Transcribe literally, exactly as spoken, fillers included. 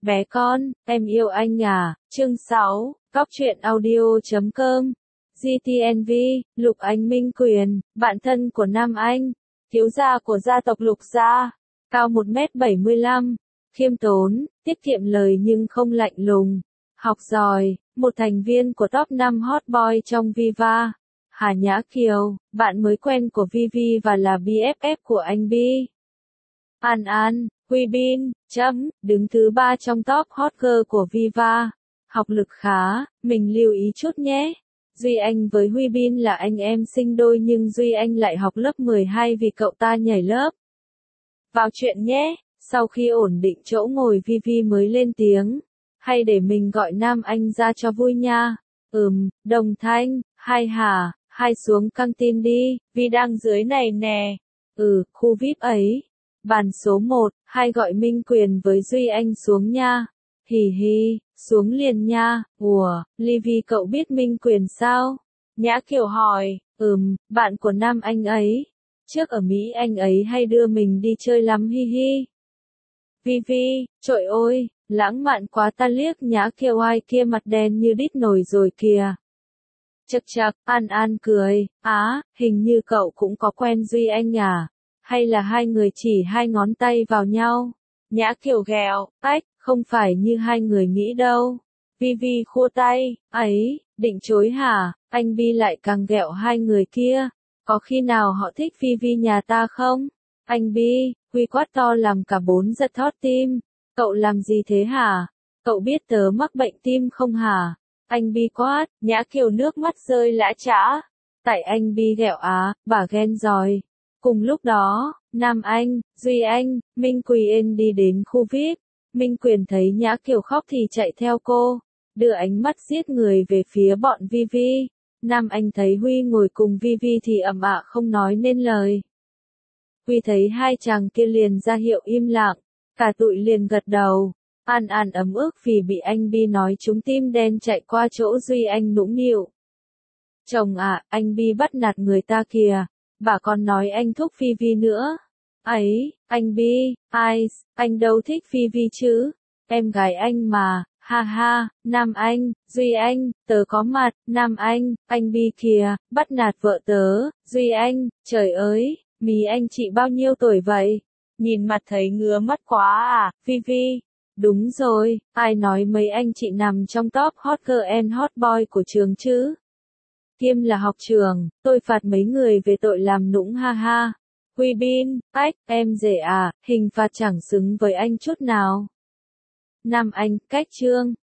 Bé con, em yêu anh à, chương sáu, Góc truyện audio chấm com, giê tê en vê, Lục Anh Minh Quyền, bạn thân của Nam Anh, thiếu gia của gia tộc Lục gia, cao một mét bảy mươi lăm, khiêm tốn, tiết kiệm lời nhưng không lạnh lùng, học giỏi, một thành viên của top năm hot boy trong Viva. Hà Nhã Kiều, bạn mới quen của Vivi và là bê ép ép của anh Bi. An An, Huy Bin, chấm, đứng thứ ba trong top hot girl của Viva. Học lực khá, mình lưu ý chút nhé. Duy Anh với Huy Bin là anh em sinh đôi nhưng Duy Anh lại học lớp mười hai vì cậu ta nhảy lớp. Vào chuyện nhé, sau khi ổn định chỗ ngồi Vivi mới lên tiếng. Hay để mình gọi Nam Anh ra cho vui nha. Ừm, Đồng Thanh, hai Hà, hai xuống căng tin đi, Vi đang dưới này nè. Ừ, khu vi ai pi ấy. Bàn số một, hai gọi Minh Quyền với Duy Anh xuống nha. Hì hì, xuống liền nha. Ủa, Livy cậu biết Minh Quyền sao? Nhã Kiều hỏi, ừm, bạn của Nam Anh ấy. Trước ở Mỹ anh ấy hay đưa mình đi chơi lắm hi hi. Vivi, trời ơi, lãng mạn quá ta liếc Nhã Kiều ai kia mặt đen như đít nồi rồi kìa. Chật chật, An An cười, á, hình như cậu cũng có quen Duy Anh à? Hay là hai người chỉ hai ngón tay vào nhau? Nhã Kiều ghẹo, ách, không phải như hai người nghĩ đâu. Vivi khua tay, ấy, định chối hả? Anh Bi lại càng ghẹo hai người kia. Có khi nào họ thích Vivi nhà ta không? Anh Bi, Huy quát to làm cả bốn giật thót tim. Cậu làm gì thế hả? Cậu biết tớ mắc bệnh tim không hả? Anh Bi quát, Nhã Kiều nước mắt rơi lã chã. Tại anh Bi ghẹo á, bà ghen rồi. Cùng lúc đó, Nam Anh, Duy Anh, Minh Quyền đi đến khu vi ai pi. Minh Quyền thấy Nhã Kiều khóc thì chạy theo cô, đưa ánh mắt giết người về phía bọn Vivi. Nam Anh thấy Huy ngồi cùng Vivi thì ậm ạ không nói nên lời. Huy thấy hai chàng kia liền ra hiệu im lặng, cả tụi liền gật đầu. An An ấm ức vì bị anh Bi nói trúng tim đen chạy qua chỗ Duy Anh nũng nịu. Chồng ạ, anh Bi bắt nạt người ta kìa. Bà còn nói anh thúc Vivi nữa. Ấy, anh Bi, ai, anh đâu thích Vivi chứ? Em gái anh mà, ha ha, Nam Anh, Duy Anh, tớ có mặt, Nam Anh, anh Bi kìa, bắt nạt vợ tớ, Duy Anh, trời ơi, mí anh chị bao nhiêu tuổi vậy? Nhìn mặt thấy ngứa mắt quá à, Vivi. Đúng rồi, ai nói mấy anh chị nằm trong top hot girl and hot boy của trường chứ? Kiêm là học trường, tôi phạt mấy người về tội làm nũng ha ha. Huy Bin, ách, em rể à, hình phạt chẳng xứng với anh chút nào. Nam Anh, cách chương.